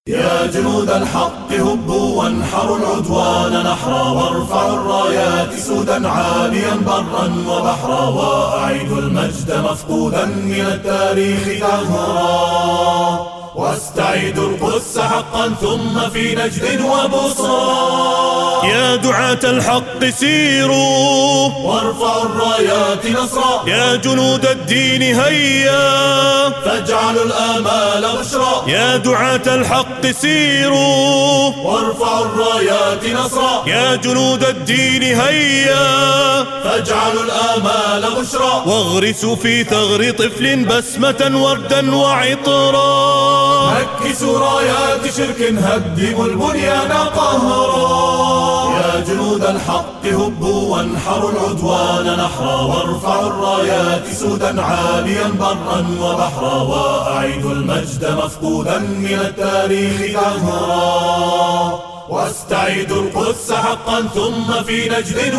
يا جنود الحق هبوا وانحروا العدوان نحرا وارفعوا الرايات سودا عاليا برا وبحرا وأعيدوا المجد مفقودا من التاريخ دهرا واستعيدوا القدس حقا ثم في نجد وبصرى. يا دعاة الحق سيروا وارفعوا الرايات نصرا. يا جنود الدين هيا فاجعلوا الآمال بشرا. يا دعاة الحق سيروا وارفعوا الرايات نصرا. يا جنود الدين هيا فاجعلوا الآمال بشرا. واغرسوا في ثغر طفل بسمة وردا وعطرا. نكسوا رايات شرك هدموا البنيان قهرا. يا جنود الحق هبوا وانحروا العدوان نحرا وارفعوا الرايات سودا عاليا برا وبحرا وأعيدوا المجد مفقودا من التاريخ دهرا واستعيدوا القدس حقا ثم في نجد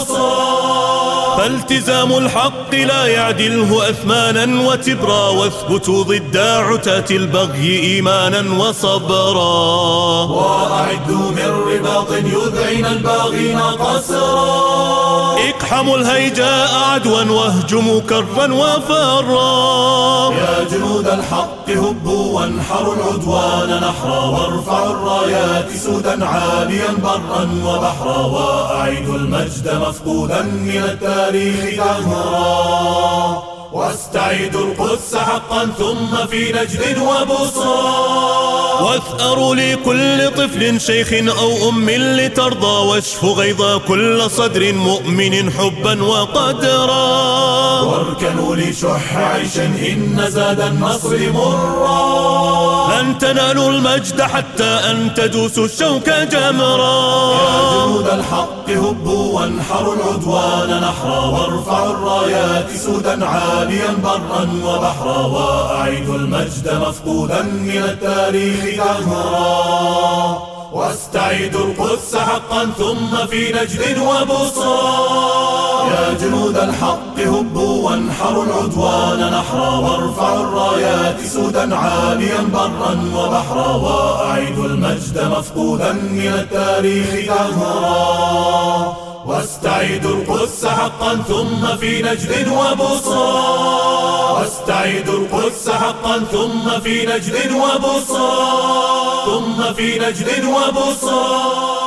وبصرى. فالتزام الحق لا يعدله أثمانا وتبرا واثبتوا ضد عتاة البغي إيمانا وصبرا. وأعدوا من رباط يذعن الباغين قسرا. اقحموا الهيجاء عدوا واهجموا كرا وفرا. يا جنود الحق هبوا وانحروا العدوان نحرا وارفعوا الرايات سودا عاليا برا وبحرا وأعيدوا المجد مفقودا من التاريخ دهرا واستعيدوا القدس حقا ثم في نجد وبصرى. واثأروا لكل طفل شيخ أو أم لترضى واشفوا غيظ كل صدر مؤمن حبا وقدرا. واركنوا لشح عيش إن زاد النصر مرا. لن تنالوا المجد حتى أن تدوسوا الشوك جمرا. يا جنود الحق هبوا وانحروا العدوان نحرا وارفعوا الرايات سودا عاليا برا وبحرا وأعيدوا المجد مفقودا من التاريخ دهرا واستعيدوا القدس حقا ثم في نجد وبصرى. يا جنود الحق هبوا وانحروا العدوان نحرا وارفعوا الرايات سودا عاليا برا وبحرا وأعيدوا المجد مفقودا من التاريخ دهرا واستعيدوا القدس حقا ثم في نجد وبصرى. واستعيدوا القدس حقا ثم في نجد وبصرى. ثم في نجد وبصرى.